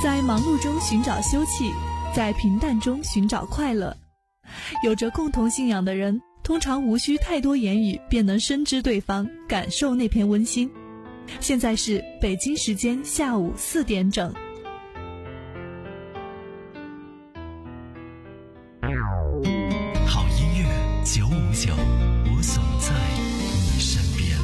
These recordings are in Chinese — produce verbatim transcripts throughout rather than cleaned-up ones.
在忙碌中寻找休憩，在平淡中寻找快乐。有着共同信仰的人，通常无需太多言语便能深知对方，感受那片温馨。现在是北京时间下午四点整。 好音乐九五九，我总在你身边。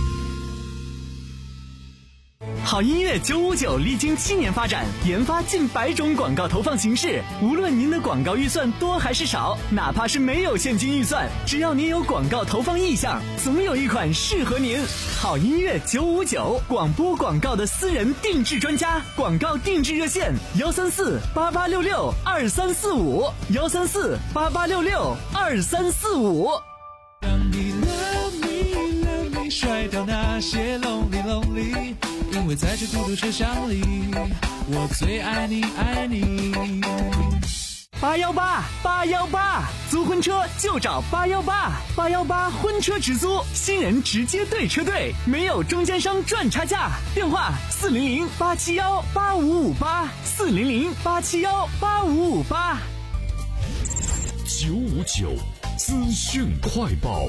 好音乐九五九历经七年发展，研发近百种广告投放形式。无论您的广告预算多还是少，哪怕是没有现金预算，只要您有广告投放意向，总有一款适合您。好音乐九五九，广播广告的私人定制专家，广告定制热线幺三四八八六六二三四五幺三四八八六六二三四五。 让你 love me love me， 甩掉那些 lonely lonely， 因为在这孤独车厢里，我最爱你爱你。 八幺八八幺八，租婚车就找八幺八，八幺八婚车直租，新人直接对车队，没有中间商赚差价。电话四零零八七幺八五五八，四零零八七幺八五五八。 九五九资讯快报。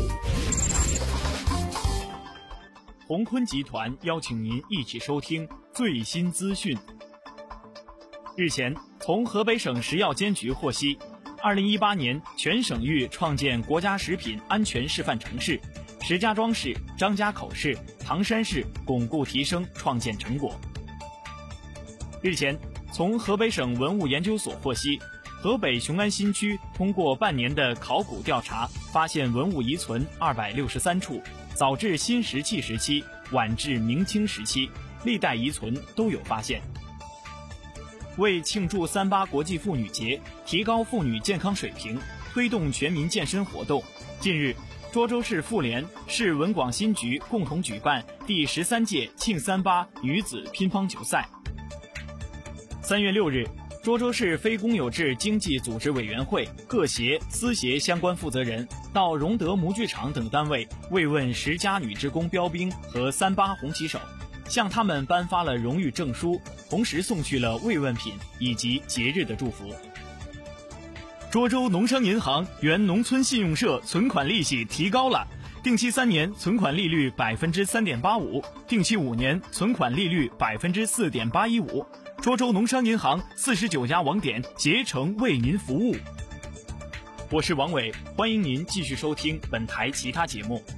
鸿坤集团邀请您一起收听最新资讯。日前，从河北省食药监局获悉，二零一八年全省域创建国家食品安全示范城市，石家庄市、张家口市、唐山市巩固提升创建成果。日前，从河北省文物研究所获悉，河北雄安新区通过半年的考古调查，发现文物遗存二百六十三处，早至新石器时期，晚至明清时期，历代遗存都有发现。为庆祝三八国际妇女节，提高妇女健康水平，推动全民健身活动，近日，涿州市妇联、市文广新局共同举办第十三届庆三八女子乒乓球赛。三月六日，涿州市非公有制经济组织委员会各协、私协相关负责人到荣德模具厂等单位慰问十佳女职工标兵和三八红旗手，向他们颁发了荣誉证书，同时送去了慰问品以及节日的祝福。涿州农商银行原农村信用社存款利息提高了，定期三年存款利率百分之三点八五，定期五年存款利率百分之四点八一五。涿州农商银行四十九家网点竭诚为您服务。我是王伟，欢迎您继续收听本台其他节目。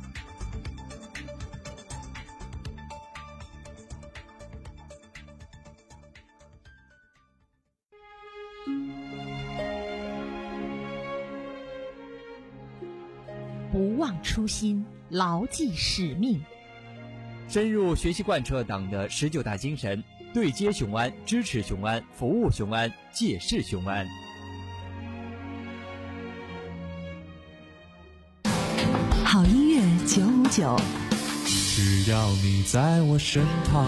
不忘初心，牢记使命， 深入学习贯彻党的十九大精神，对接雄安，支持雄安，服务雄安，借势雄安。 好音乐九五九， 只要你在我身旁。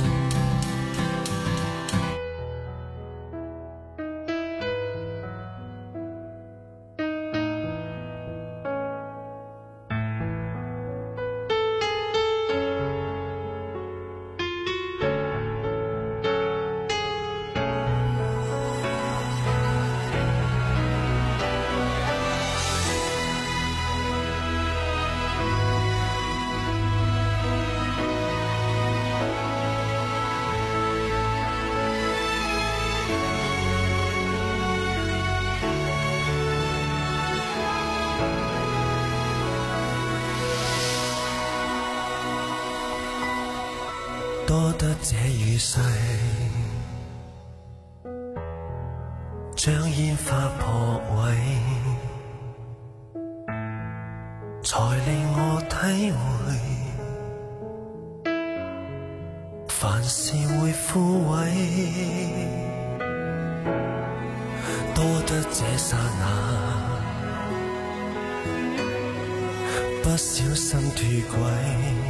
多得這雨勢，將煙花破壞，才令我體會，凡事會枯萎。多得這剎那，不小心脫軌。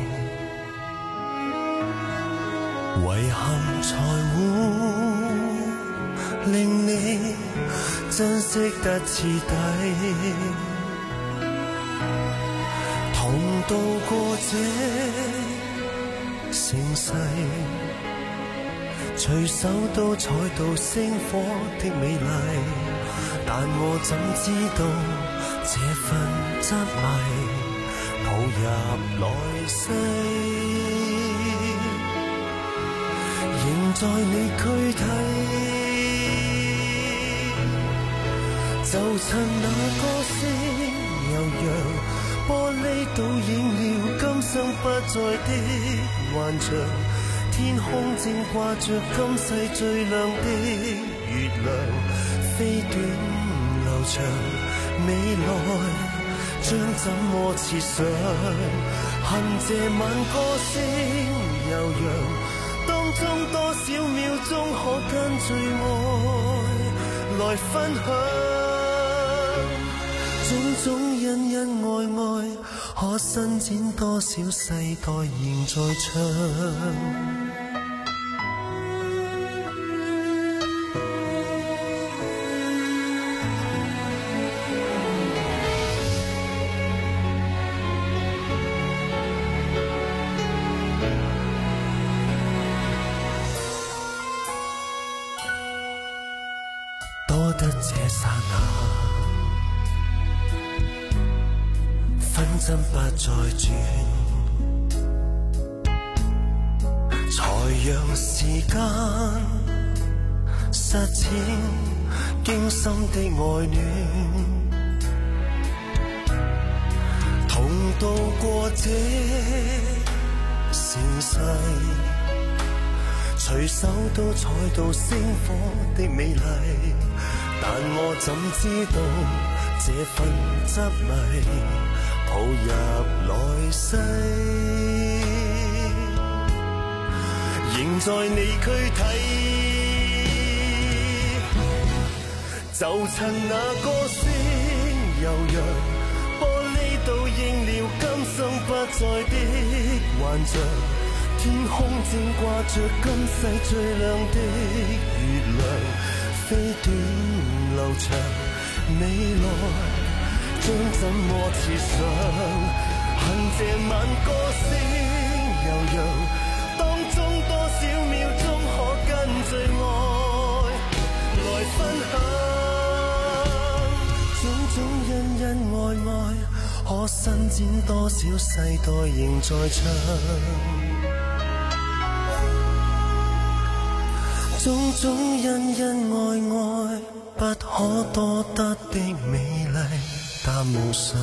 遺憾才會令你珍惜得徹底，同渡過這盛世， 隨手都採到星火的美麗，但我怎知道這份執迷抱入來世，仍在你軀體，就趁那歌聲悠揚，玻璃倒映了今生不再的幻象，天空正掛着今世最亮的月亮，飛短流長，未來將怎麼設想？恨這晚歌聲悠揚，當中多少秒鐘可跟最愛來分享？種種恩恩愛愛，可伸展多少世代仍在唱？多得這剎那，分針不再轉，才讓時間實踐驚心的愛戀，同渡過這盛世，隨手都採到星火的美麗，但我怎知道這份執迷抱入來世，仍在你軀體，就趁那歌聲悠揚，玻璃倒映了今生不再的幻象，天空正掛着今世最亮的月亮，飛短流長，未來將怎麼設想？恨這晚歌聲悠揚，當中多少秒鐘可跟最愛來分享？種種恩恩愛愛，可伸展多少世代仍在唱？種種恩恩愛愛，不可多得的美麗，但無常，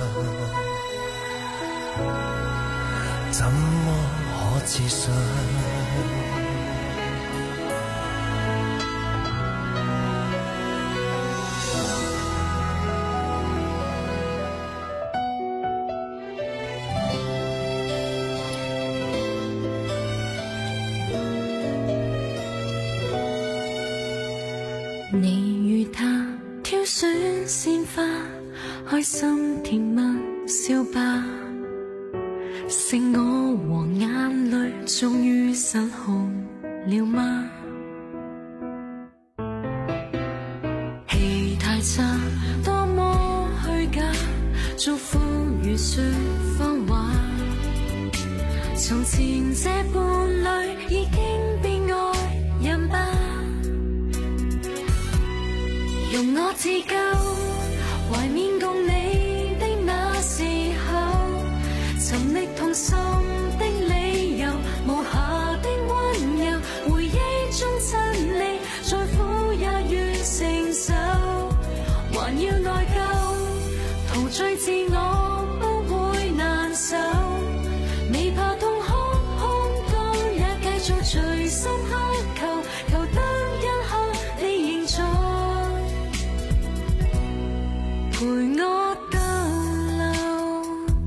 怎麼可設想？ 你與他挑選鮮花，開心甜蜜笑吧，剩我和眼淚終於失控了嗎？戲太差，多麼虛假，祝福如說謊話，從前這伴侶已經變愛人吧，容我自救，懷緬共你的那時候，尋覓同心的理由，無瑕的溫柔，回憶中親你，再苦也願承受，還要內疚，陶醉自我不會難受，未怕痛哭空洞，也繼續隨心乞求，求得一刻你仍在陪我逗留。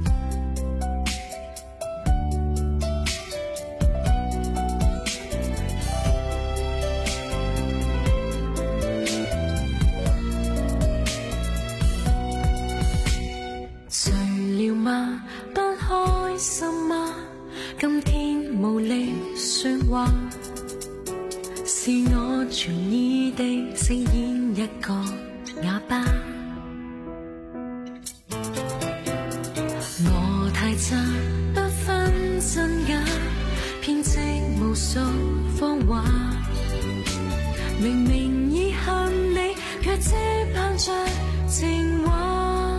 睡了嗎？不開心嗎？今天無力說話，是我全意地飾演一個啞巴。我太差，不分真假，編織無數謊話。 明明已恨你，卻這般着情話，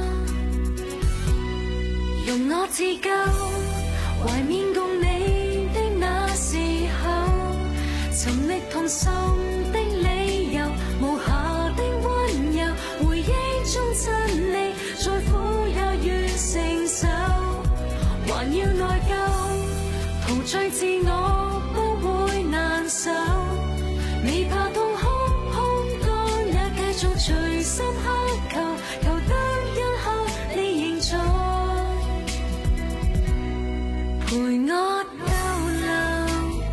容我自救，懷緬共你的那時候，尋覓同心的理由，無瑕的溫柔，回憶中親你，再苦也願承受，還要內疚，陶醉自我不會難受，未怕痛哭空乾，也繼續隨心乞求，求得一刻你仍在陪我逗留，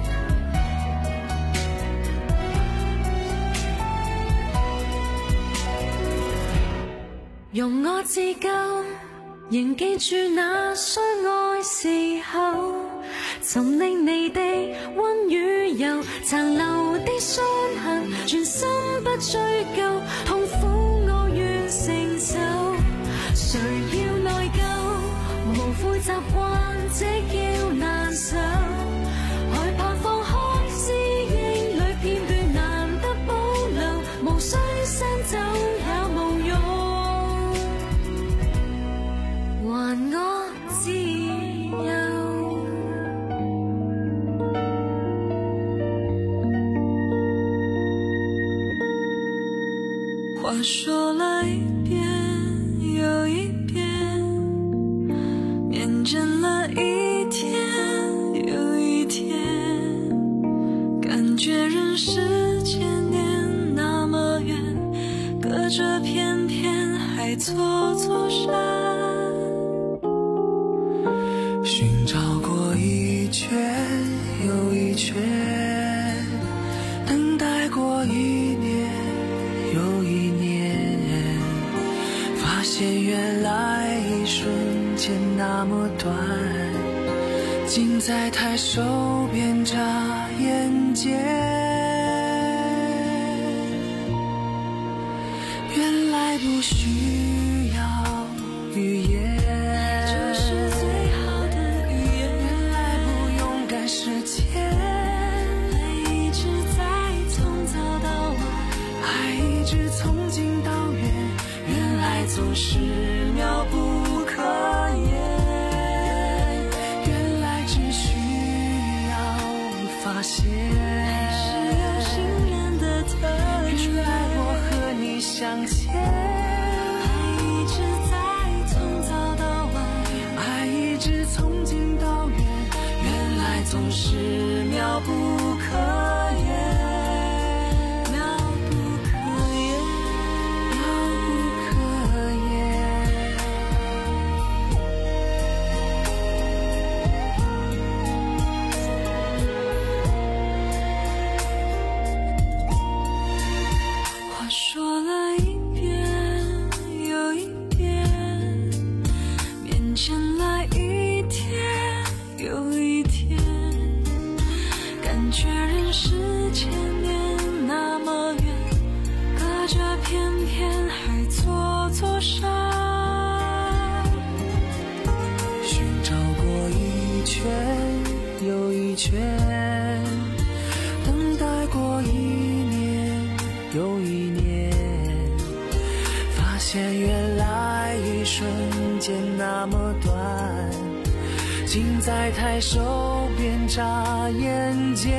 容我自救，仍記住那相愛時候，尋覓你的溫與柔，殘留的傷痕，全心不追究，痛苦我願承受，誰要內疚，無悔習慣這叫難受，害怕放開思憶裏片段難得保留，無需刪走也無用，還我自由。话说了一遍又一遍，面见了一天又一天，感觉人世间年那么远，隔着片片海错错山， 寻找过一圈又一圈，等待过一年又一年，发现原来一瞬间那么短，近在抬手便眨眼间，原来不需要语言， 这是最好的语言， 原来不用赶时间， 爱一直在从早到晚， 爱一直从近到远，原来总是妙不可言，原来只需要发现， 爱是有信任的特质， 原来我和你相见， 爱一直在从早到晚， 爱一直从近到远，原来总是妙不可言， 妙不可言， 妙不可言。 话说了一遍又一遍，面前来一天又一天，感觉人世间年那么远，隔着片片海错错山， 寻找过一圈又一圈，等待过一年又一年，发现原来一瞬间那么短，近在抬手便眨眼间，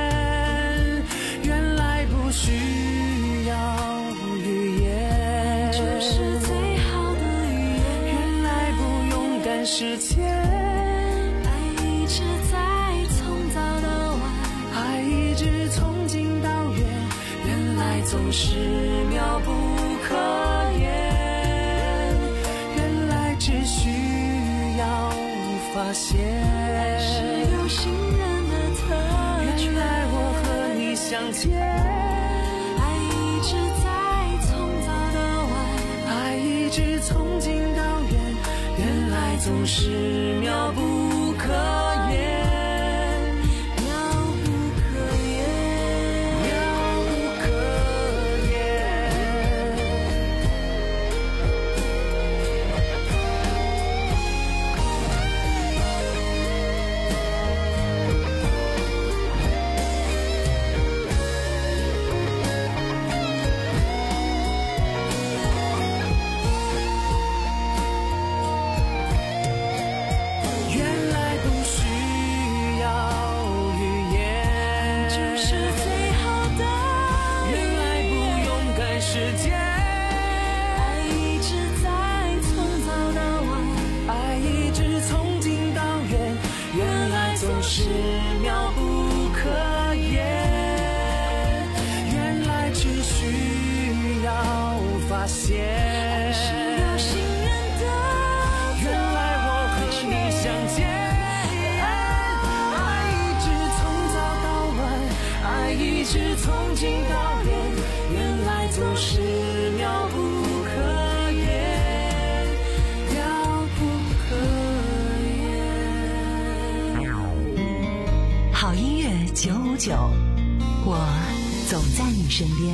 原来不需要语言， 这是最好的语言， 原来不用赶时间， 爱一直在从早到晚， 爱一直从近到远，原来总是妙不可言，原来只需要发现， 爱是有信任的特质， 原来我和你相见， 爱一直在从早到晚， 爱一直从近到远，原来总是妙不可言， 妙不可言， 妙不可言。 九，我总在你身边。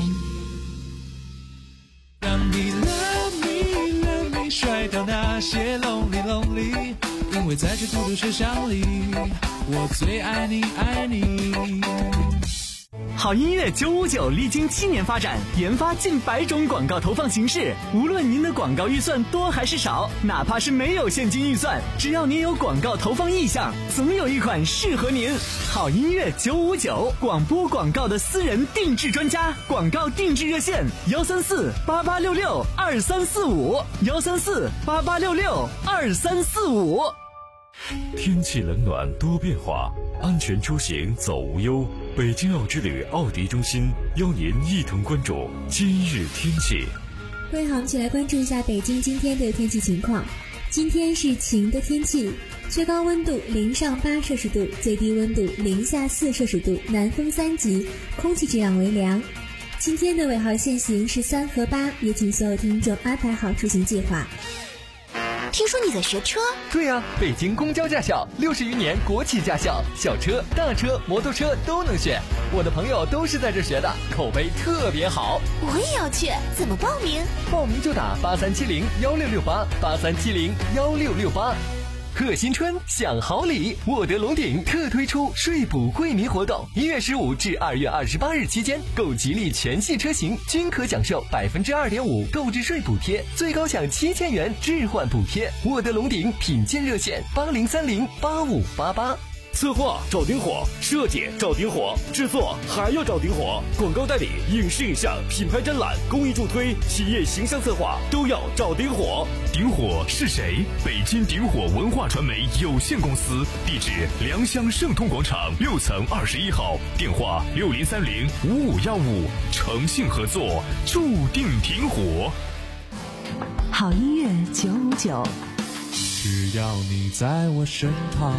让你 love me love me 甩掉那些 lonely lonely， 因为在这孤独车厢里，我最爱你爱你。 好音乐九五九历经七年发展，研发近百种广告投放形式。无论您的广告预算多还是少，哪怕是没有现金预算，只要您有广告投放意向，总有一款适合您。好音乐九五九，广播广告的私人定制专家，广告定制热线：幺三四八八六六二三四五，幺三四八八六六二三四五。 天气冷暖多变化，安全出行走无忧。北京奥之旅奥迪中心邀您一同关注今日天气。 各位好，我们一起来关注一下北京今天的天气情况。今天是晴的天气，最高温度零上八摄氏度，最低温度零下四摄氏度，南风三级，空气质量为良。今天的尾号限行是三和八，也请所有听众安排好出行计划。 听说你在学车？ 对呀、啊，北京公交驾校六十余年国企驾校，小车、大车、摩托车都能选。我的朋友都是在这学的，口碑特别好。 我也要去，怎么报名？ 报名就打八三七零幺六六八，八三七零幺六六八。贺新春享好礼，沃德龙鼎特推出税补惠民活动，一月十五至二月二十八日期间，购吉利全系车型均可享受百分之二点五购置税补贴，最高享七千元置换补贴。沃德龙鼎品鉴热线：八零三零八五八八。 策划找顶火，设计找顶火，制作还要找顶火，广告代理、影视影像、品牌展览、公益助推、企业形象策划都要找顶火。顶火是谁？北京顶火文化传媒有限公司，地址良乡盛通广场六层二十一号，电话六零三零五五幺五，诚信合作，注定顶火。 好音乐九五九， 只要你在我身旁。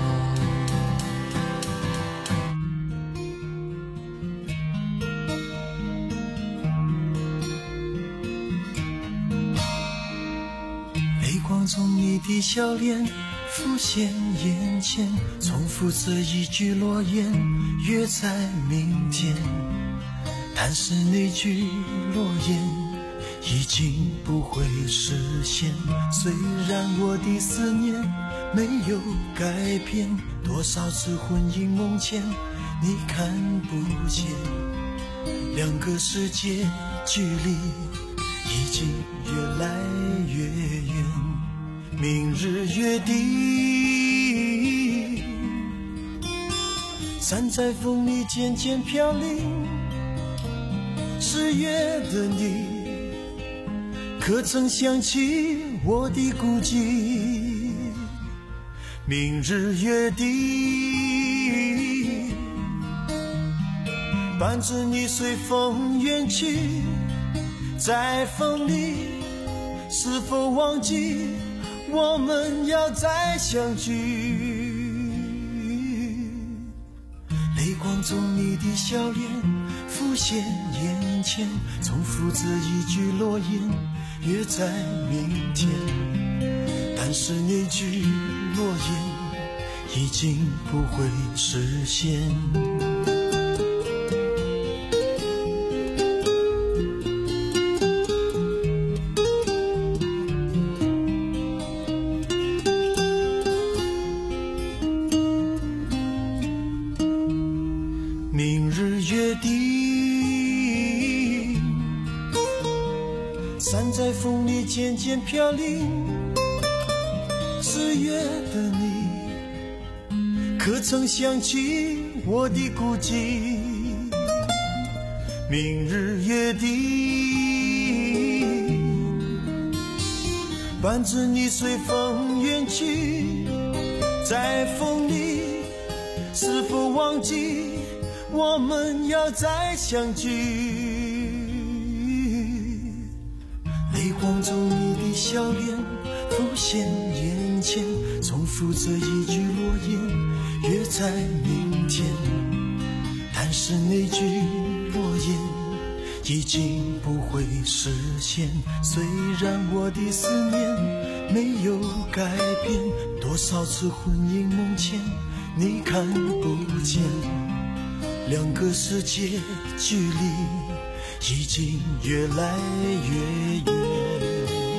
从你的笑脸浮现眼前，重复这一句诺言，约在明天。但是那句诺言已经不会实现，虽然我的思念没有改变，多少次魂萦梦牵你看不见，两个世界距离已经越来越远。明日约定，站在风里渐渐飘零，十月的你可曾想起我的孤寂？明日约定，伴着你随风远去，在风里是否忘记我们要再相聚？泪光中你的笑脸浮现眼前，重复这一句诺言，约在明天。但是那句诺言已经不会实现。明日约定，散在风里渐渐飘零，十月的你可曾想起我的孤寂？明日约定，伴着你随风远去，在风里是否忘记我们要再相聚？泪光中你的笑脸浮现眼前，重复这一句诺言，约在明天。但是那句诺言已经不会实现，虽然我的思念没有改变，多少次魂萦梦牵你看不见， 两个世界距离已经越来越远。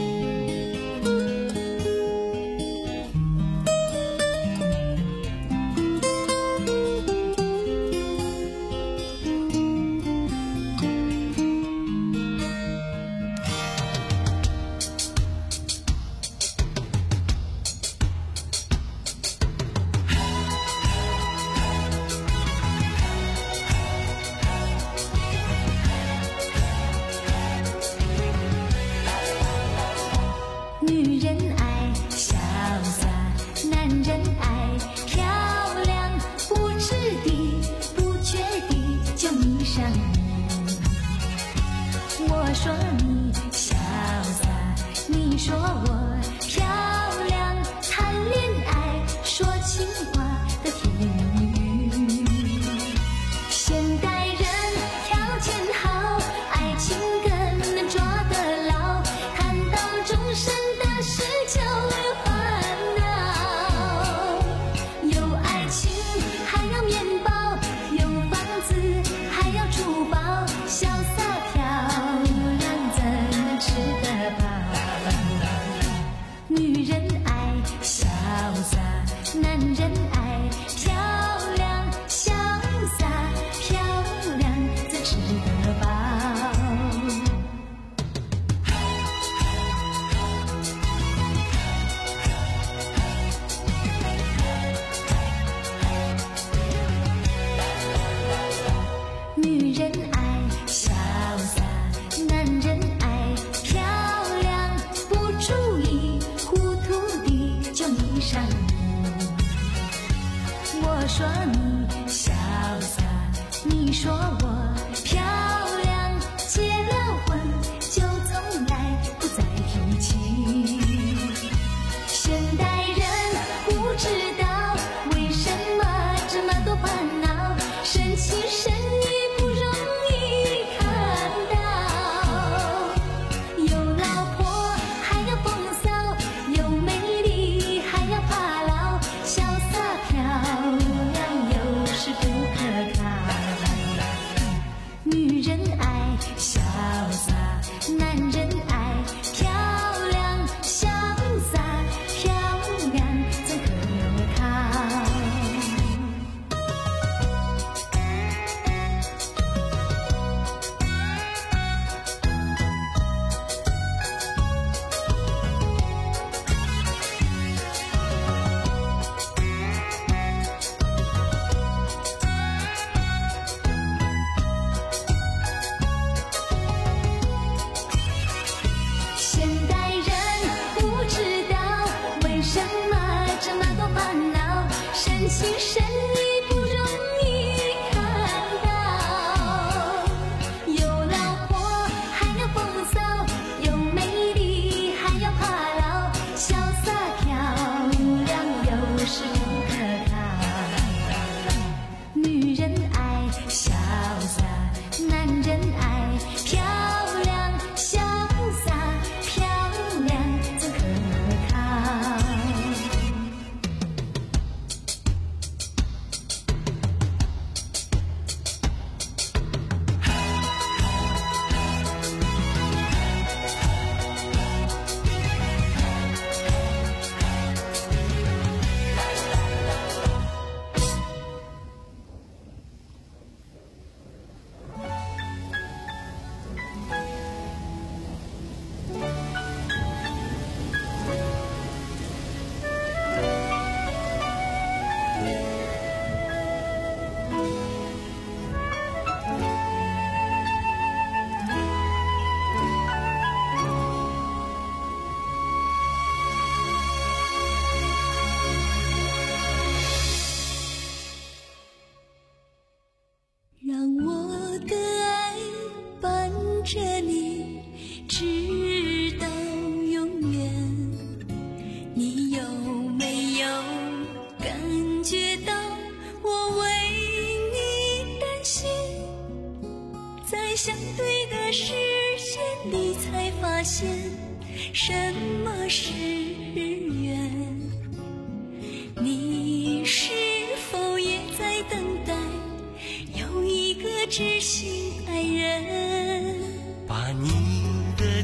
相对的视线里，才发现什么是缘。你是否也在等待？有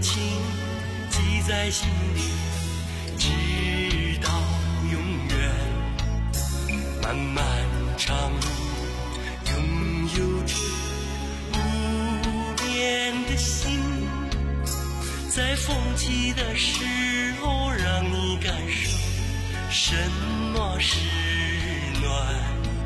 情记在心里，直到永远。漫漫长路，拥有着无边的心，在风起的时候，让你感受什么是暖。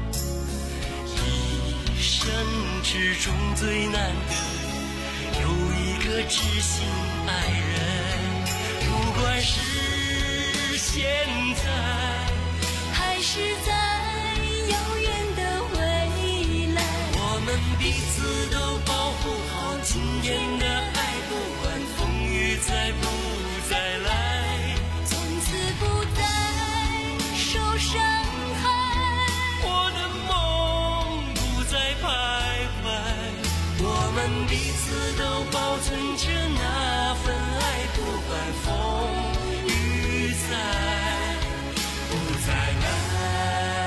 一生之中最难得，有一个知心爱人。不管是现在， 还是在遥远的未来， 我们彼此都保护好今天的爱，不管风雨再不再来， 从此不再受伤害， 我的梦不再徘徊，我们彼此都保存着那份爱，不管风雨再不再来。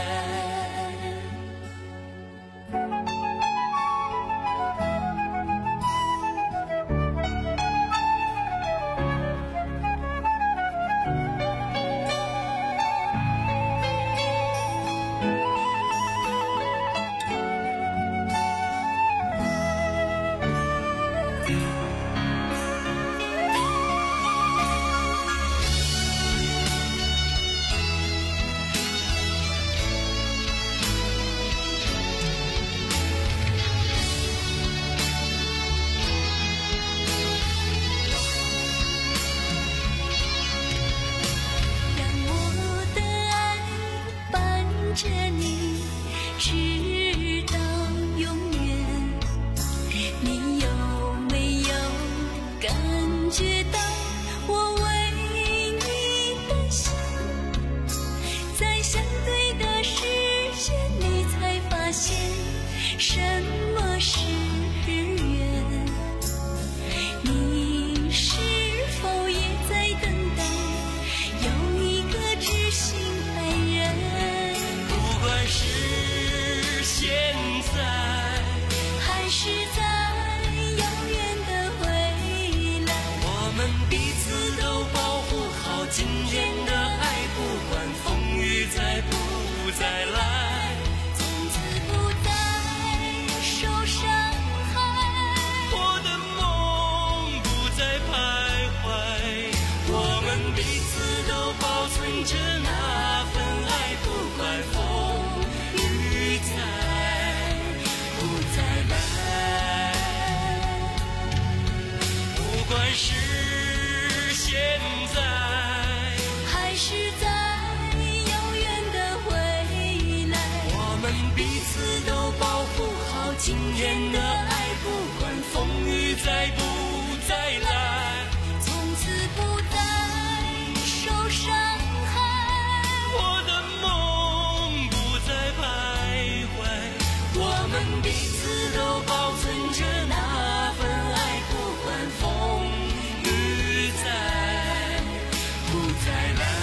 今天的爱，不管风雨再不再来， 从此不再受伤害， 我的梦不再徘徊，我们彼此都保存着那份爱，不管风雨再不再来。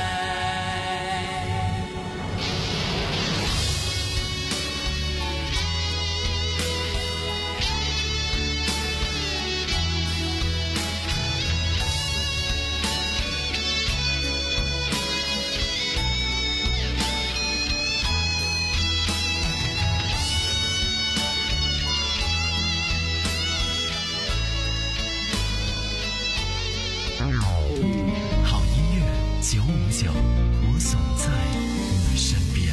好音乐九五九，我总在你身边。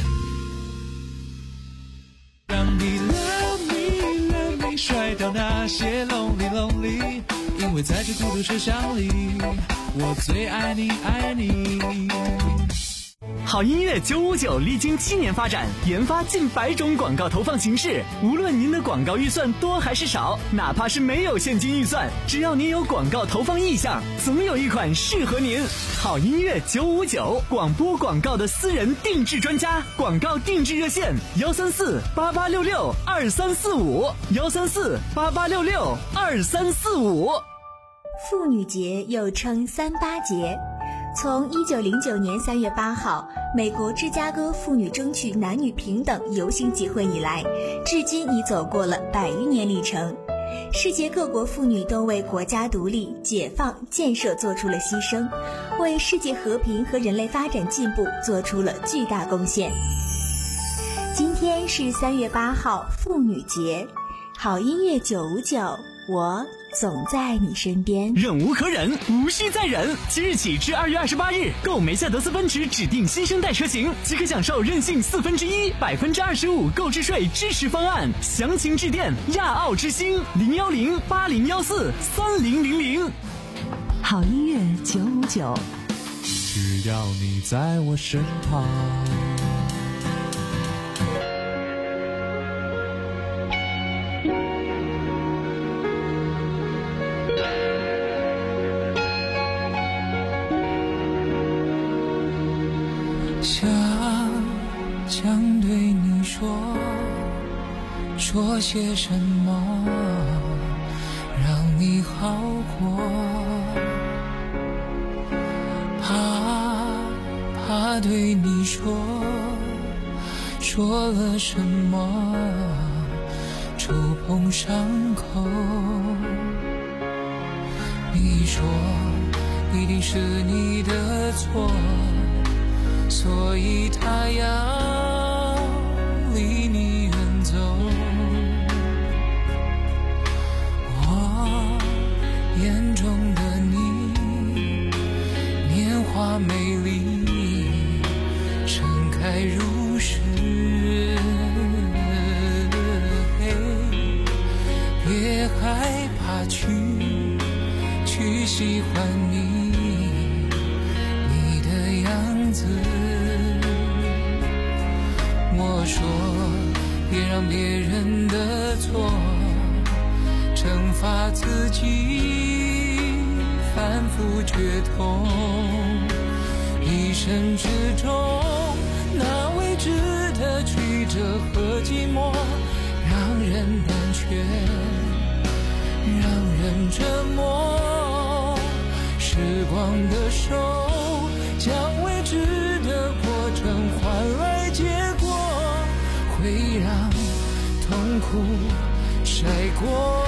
让你 love me love me 甩掉那些 lonely lonely， 因为在这孤独车厢里，我最爱你爱你。 好音乐九五九历经七年发展，研发近百种广告投放形式。无论您的广告预算多还是少，哪怕是没有现金预算，只要您有广告投放意向，总有一款适合您。好音乐九五九，广播广告的私人定制专家，广告定制热线：幺三四八八六六二三四五，幺三四八八六六二三四五。 妇女节又称三八节。从一九零九年三月八号美国芝加哥妇女争取男女平等游行集会以来，至今已走过了百余年历程。 世界各国妇女都为国家独立、解放、建设做出了牺牲，为世界和平和人类发展进步做出了巨大贡献。今天是三月八号，妇女节。好音乐九五九，我总在你身边。 忍无可忍，无需再忍。即日起至二月二十八日，购梅赛德斯奔驰指定新生代车型，即可享受任性四分之一、百分之二十五购置税支持方案。详情致电亚奥之星零幺零八零幺四三零零零。 好音乐九五九， 只要你在我身旁。 想想对你说，说些什么让你好过，怕怕对你说，说了什么触碰伤口。你说一定是你的错，所以他要离你远走。我眼中的你年华美丽，盛开如诗。别害怕去去喜欢你你的样子。我说别让别人的错惩罚自己，反复决痛。一生之中那未知的曲折和寂寞，让人胆怯，让人折磨。时光的手将未知的过程换来结果，会让痛苦晒过。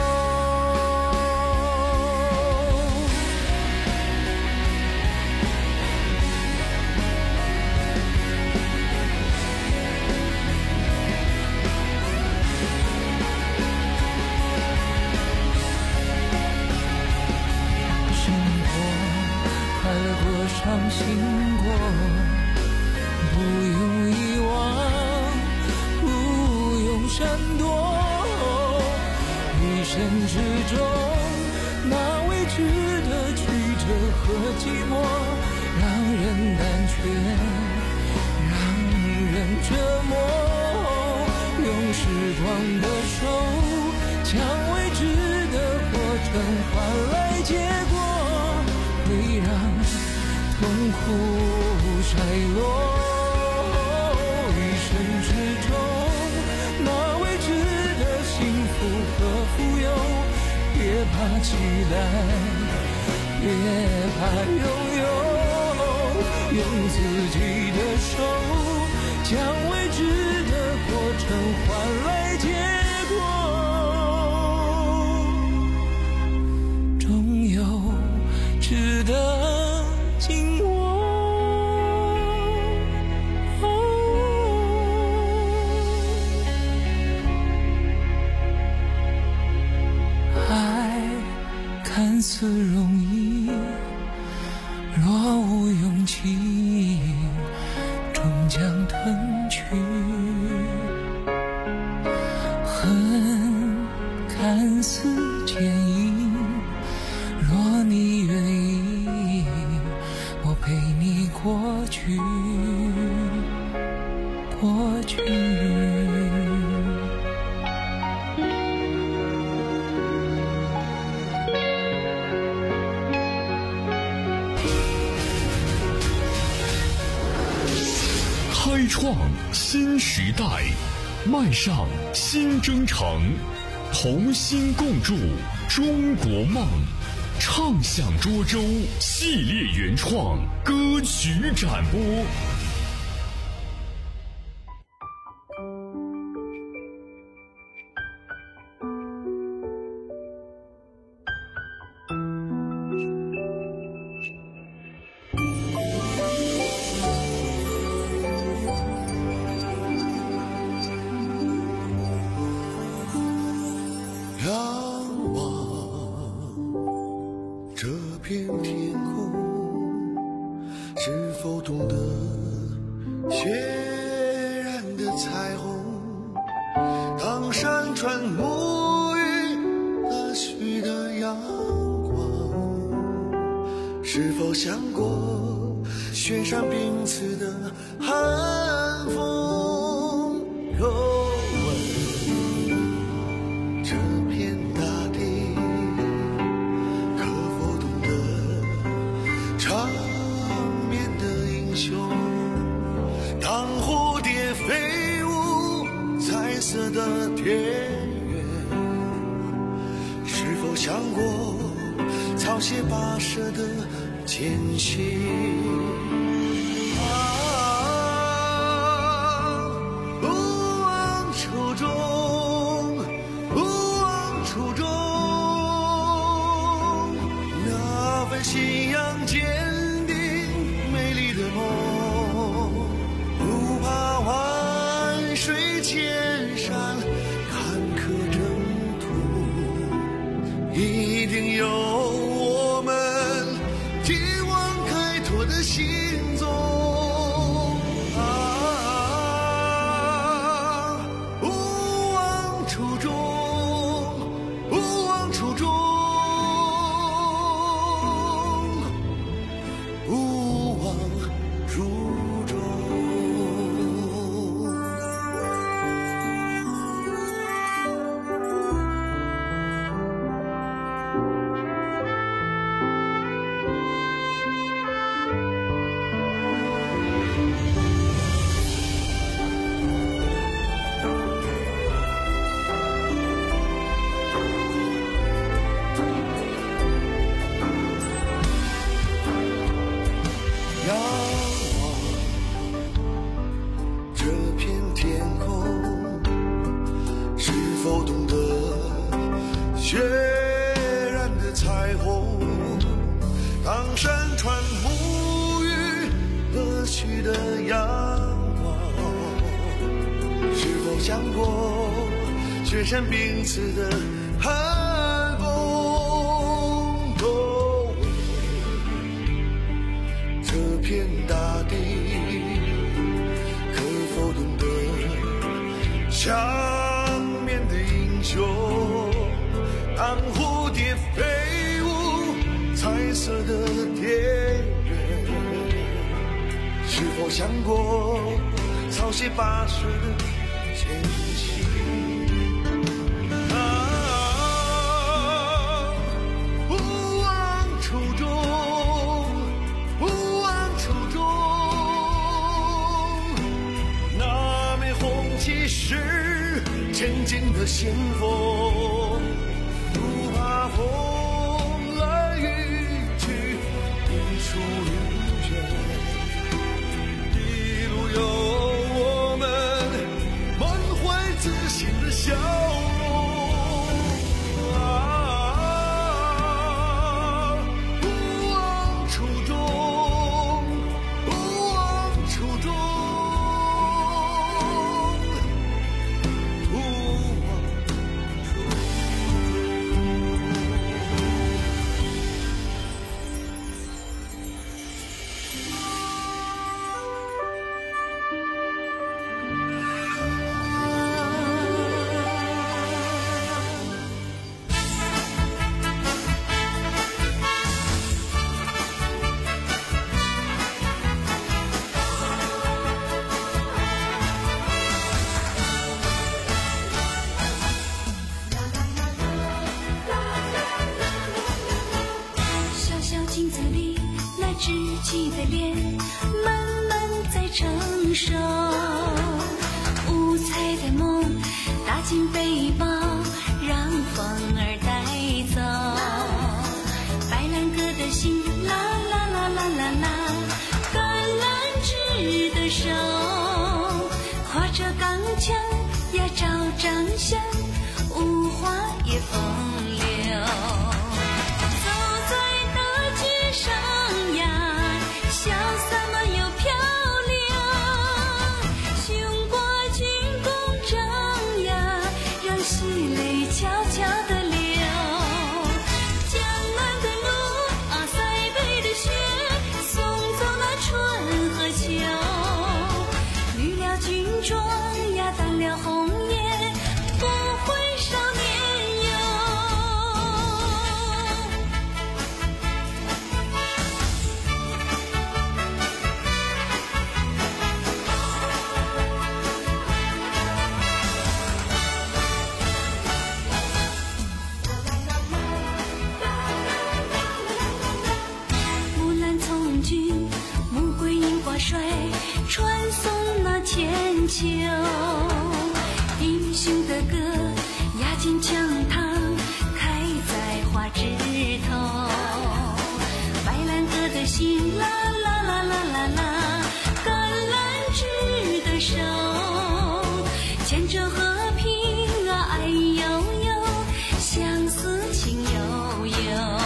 生活快乐过，伤心过，不用遗忘，不用闪躲。一生之中那未知的曲折和寂寞，让人胆怯，让人折磨。用时光的手将未知的过程换来结果，会让痛苦晒落。一生之中那未知的幸福和富有，别怕期待，别怕拥有，用自己的手将未知的过程换来结果，终有值得紧握。爱看似容易，若无勇气，终将吞去。恨看似坚硬，若你愿意，我陪你过去，过去。 开创新时代，迈上新征程，同心共筑中国梦。唱响涿州系列原创歌曲展播。 这片天空，是否懂得血染的彩虹？当山川沐浴了许的阳光，是否想过雪山冰刺的寒风？又问这片大地，可否懂得长眠的英雄？当蝴蝶飞舞彩色的田园，是否想过草鞋跋涉的艰辛？信仰坚定美丽的梦，不怕万水千山坎坷征途，一定有我们天网开拓的心踪啊！勿忘初衷，勿忘初衷。血染的彩虹，当山川沐浴和煦的阳光，是否想过雪山冰刺的寒风？都为这片大地，可否懂得想面的英雄？当蝴蝶飞舞彩色的田园，是否想过草鞋跋涉的艰辛啊？勿忘初衷，勿忘初衷，那枚红旗是前进的先锋，不怕风来雨去，一出云卷，一路有我们满怀自信的笑容啊！不忘初衷，不忘初衷，不忘小小镜子里那稚气的脸，慢慢在成熟。五彩的梦打进背包，让风儿带走。白兰鸽的心，啦啦啦啦啦啦，橄榄枝的手，挎着钢枪呀照张相，无花也风流。走在大街上呀，潇洒嘛又漂亮，胸挂军功章呀，让喜泪悄悄地流。 秋，英雄的歌压进江塘，开在花枝头。白兰鸽的心啦啦啦啦啦啦，橄榄枝的手牵着和平啊，爱悠悠，相思情悠悠。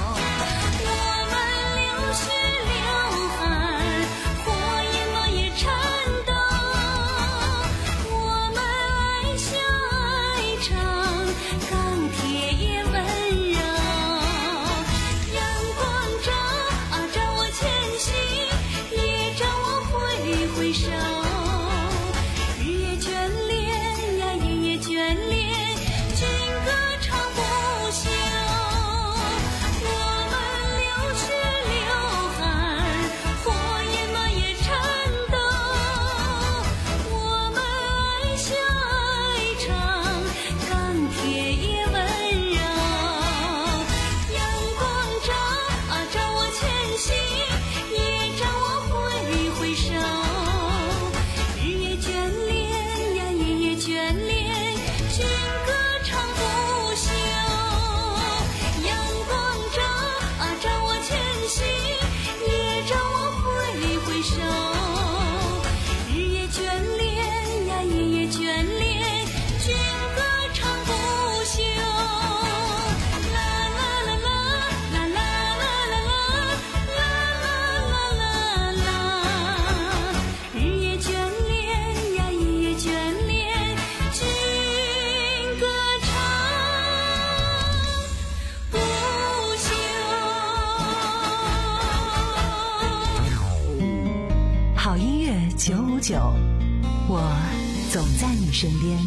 九五九，我总在你身边。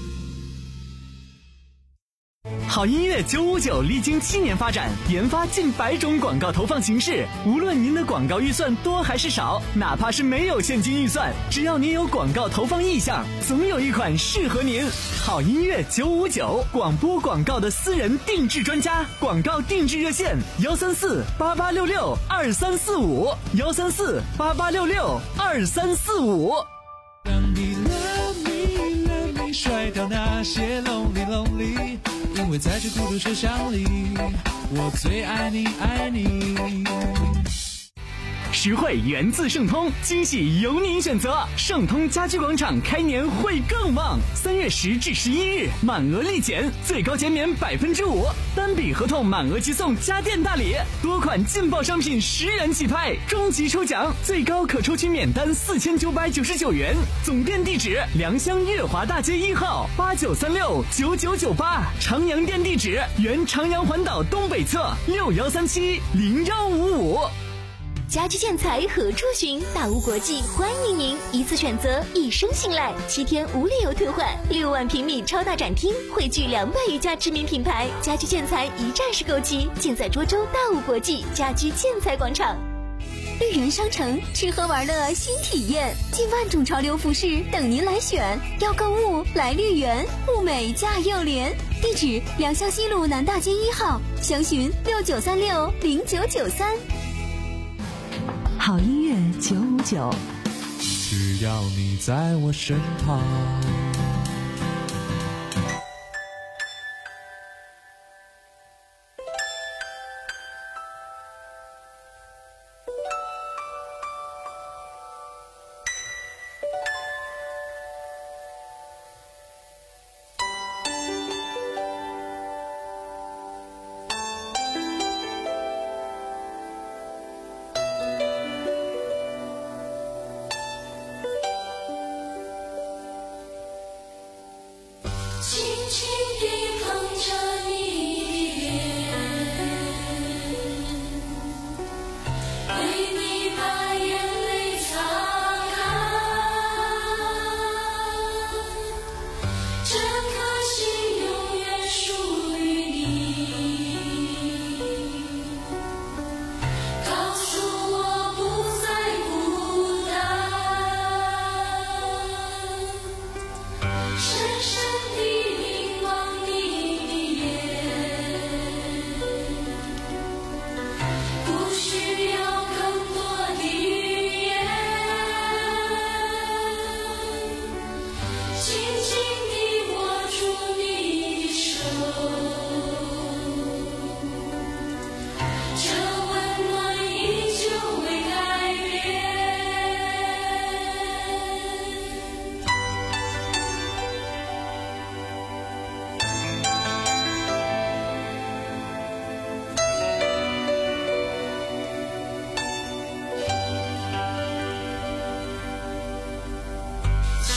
好音乐九五九历经七年发展，研发近百种广告投放形式。无论您的广告预算多还是少，哪怕是没有现金预算，只要您有广告投放意向，总有一款适合您。好音乐九五九，广播广告的私人定制专家，广告定制热线幺三四八八六六二三四五幺三四八八六六二三四五。 让你 love me love me 甩掉那些 lonely lonely， 因为在这孤独车厢里，我最爱你爱你。 实惠源自盛通，惊喜由您选择。盛通家居广场开年会更旺，三月十至十一日满额立减，最高减免百分之五，单笔合同满额即送家电大礼，多款劲爆商品十元起拍，终极抽奖最高可抽取免单四千九百九十九元。总店地址：良乡月华大街一号八九三六九九九八，长阳店地址：原长阳环岛东北侧六幺三七零幺五五。 家居建材何处寻？大屋国际欢迎您，一次选择，一生信赖，七天无理由退换，六万平米超大展厅，汇聚两百余家知名品牌，家居建材一站式购齐，尽在涿州大屋国际家居建材广场。绿园商城，吃喝玩乐新体验，近万种潮流服饰等您来选。要购物来绿园，物美价又廉。地址：良乡西路南大街一号，详询六九三六零九九三。 好音乐九五九， 只要你在我身旁。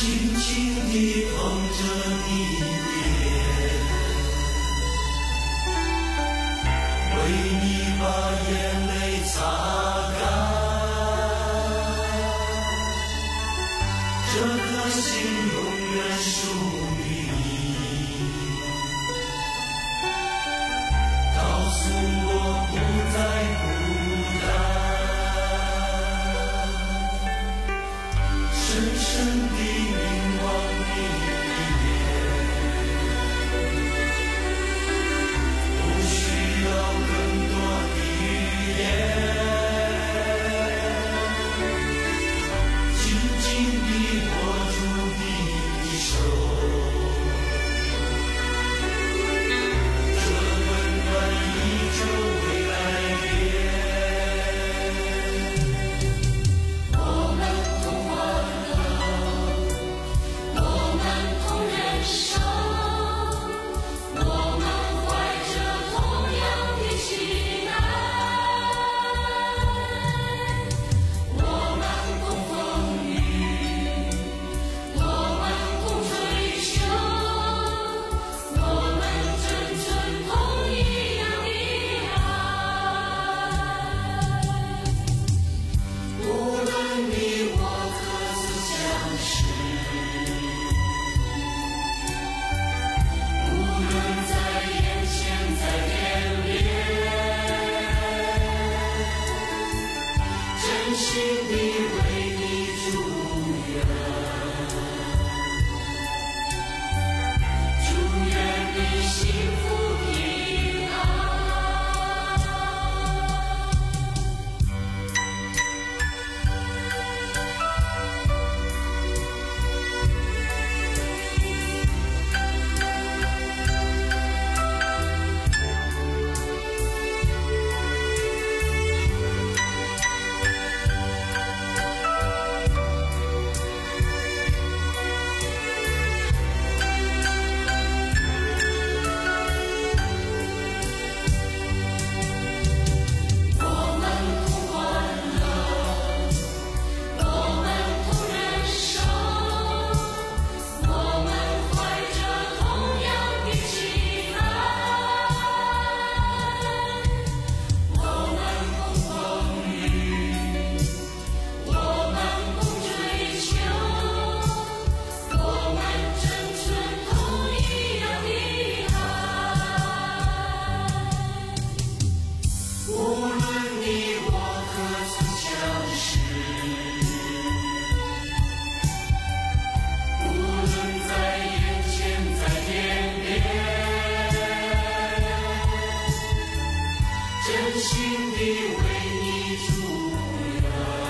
轻轻地捧着你脸，为你把眼泪擦干。这颗心永远属于你，告诉我不再孤单，深深地凝望你的脸，不需要更多的语言，紧紧地握住你的手，这温暖依旧未改变。我们同欢乐，我们同忍受，我们怀着同样的期待，我们共风雨，我们共追求，我们真存同一样的爱。无论你我各自相识，无论在眼前在天边，真心地为你祝愿，祝愿你幸福平安。我们同欢乐，我们同忍受，我们怀着同样的期待，我们共风雨，我们共追求，我们真存同一样的爱。无论你我各自相识，无论在眼前在天边，真心地为你祝愿，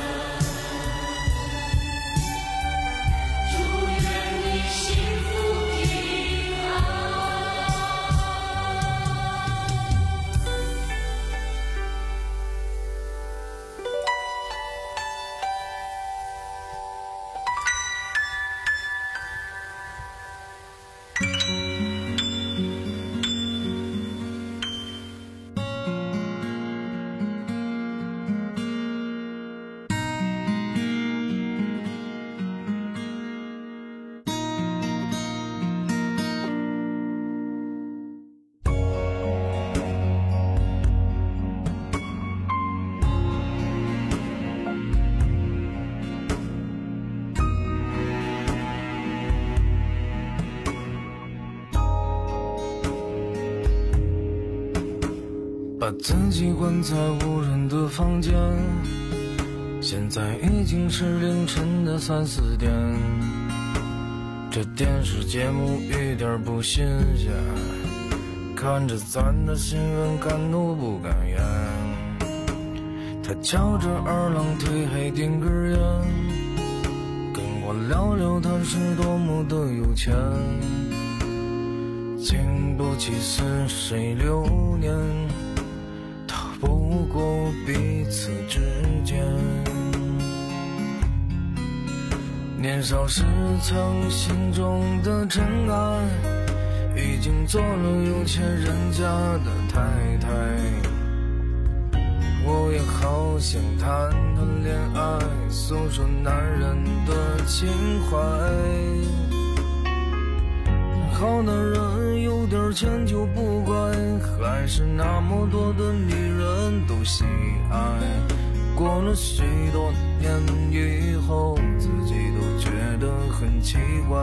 祝愿你幸福平安。 把自己关在无人的房间，现在已经是凌晨的三四点，这电视节目一点不新鲜，看着咱的新闻敢怒不敢言。他翘着二郎腿还点根烟，跟我聊聊他是多么的有钱，经不起似水流年，不过彼此之间，年少时曾心中的真爱，已经做了有钱人家的太太。我也好想谈谈恋爱， 诉说男人的情怀。好男人有点钱就不乖，还是那么多的女人都喜爱。过了许多年以后，自己都觉得很奇怪。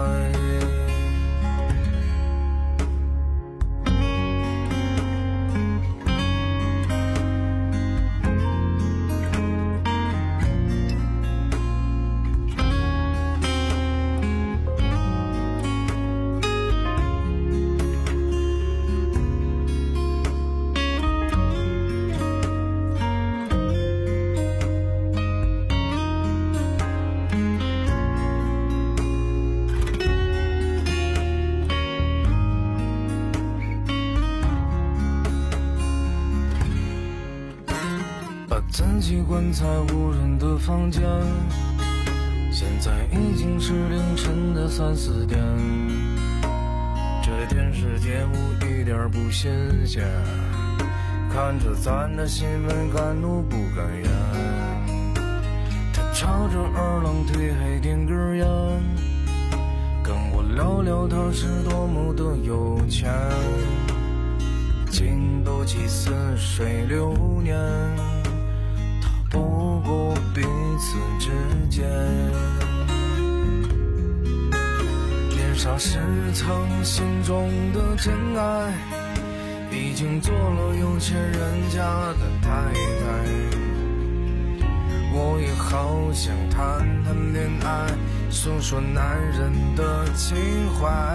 自己关在无人的房间，现在已经是凌晨的三四点。这电视节目一点不新鲜，看着咱的新闻敢怒不敢言。他朝着二郎腿还点根烟，跟我聊聊他是多么的有钱。经斗气似水流年，不过彼此之间，年少时曾心中的真爱，已经做了有钱人家的太太。我也好想谈谈恋爱，诉说男人的情怀。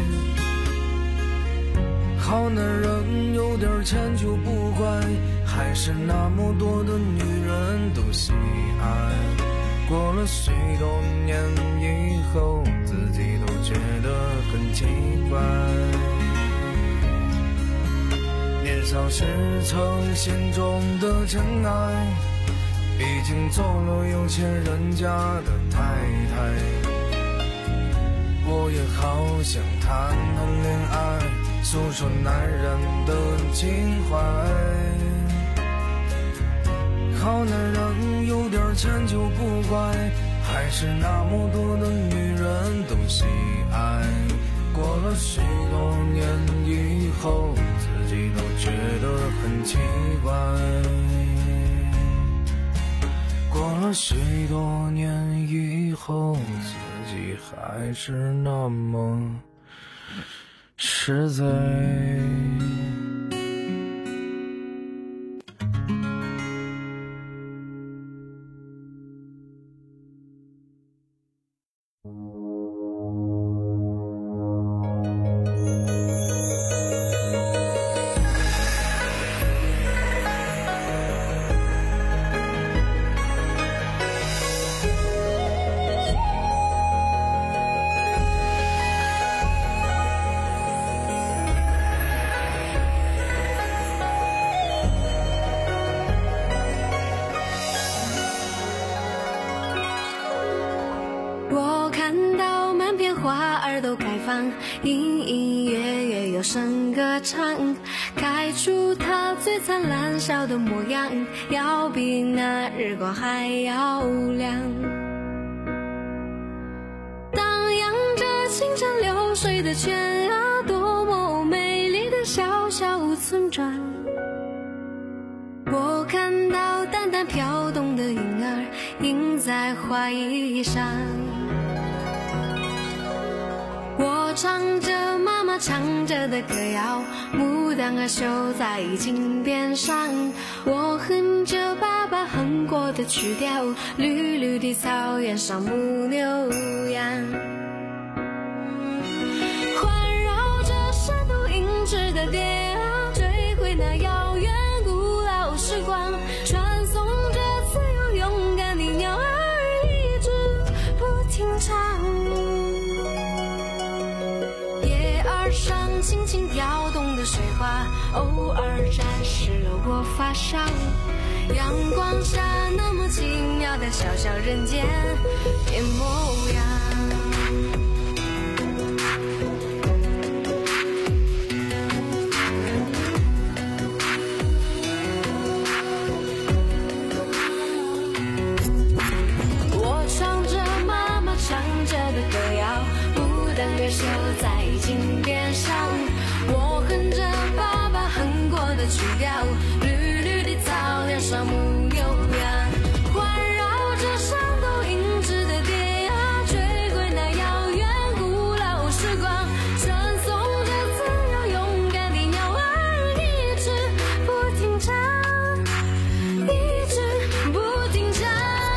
好男人有点钱就不乖，还是那么多的女人都喜爱。过了许多年以后，自己都觉得很奇怪。年少时曾心中的真爱，已经做了有钱人家的太太。我也好想谈谈恋爱，诉说男人的情怀。好男人有点钱就不乖，还是那么多的女人都喜爱。过了许多年以后，自己都觉得很奇怪。过了许多年以后，自己还是那么实在。 隐隐约约有声歌唱，开出它最灿烂笑的模样，要比那日光还要亮。荡漾着清澈流水的泉啊，多么美丽的小小村庄。我看到淡淡飘动的云儿映在花衣上，我唱着妈妈唱着的歌谣，牡丹儿绣在襟边上。我哼着爸爸哼过的曲调，绿绿的草原上牧牛羊，环绕着山都银质的蝶啊，追回那遥远古老时光，传颂着自由勇敢的鸟儿一直不停唱。上轻轻跳动的水花，偶尔沾湿了我发梢。阳光下那么奇妙的小小人间变模样。 绿绿的草原上牧牛羊，环绕着山洞银质的蝶呀，追归那遥远古老时光，传颂着自由勇敢的鸟儿，一直不停唱，一直不停唱。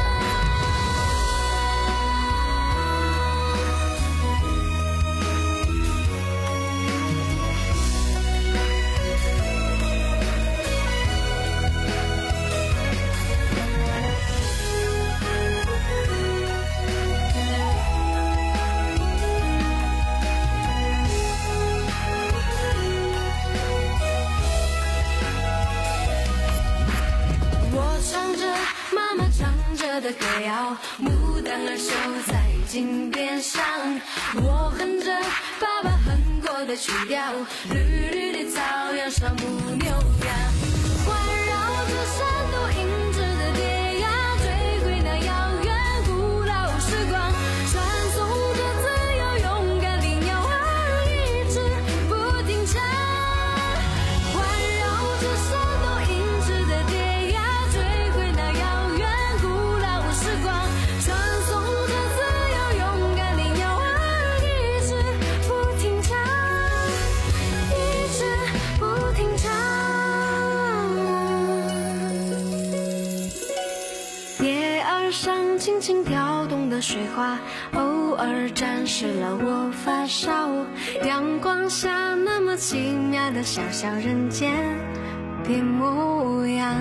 的歌谣，牡丹儿守在井边上，我哼着爸爸哼过的曲调，绿绿的草原上牧牛羊，环绕着山洞银质的蝶呀，追归那遥远古老时光，传颂着自由勇敢的鸟儿，一直不停唱，环绕着山洞银质的蝶呀，追归那遥远古老时光，传颂着自由勇敢的鸟儿，一直不停唱，一直不停唱。叶儿上轻轻跳动的水花，偶尔沾湿了我发梢，阳光下那么奇妙的小小人间的模样。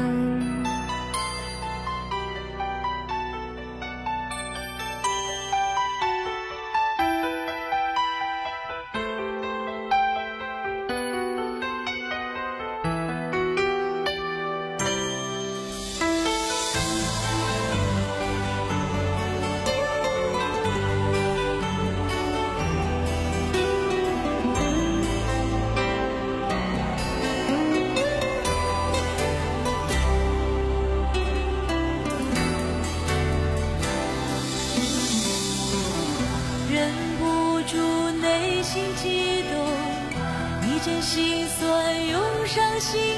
真心酸涌上心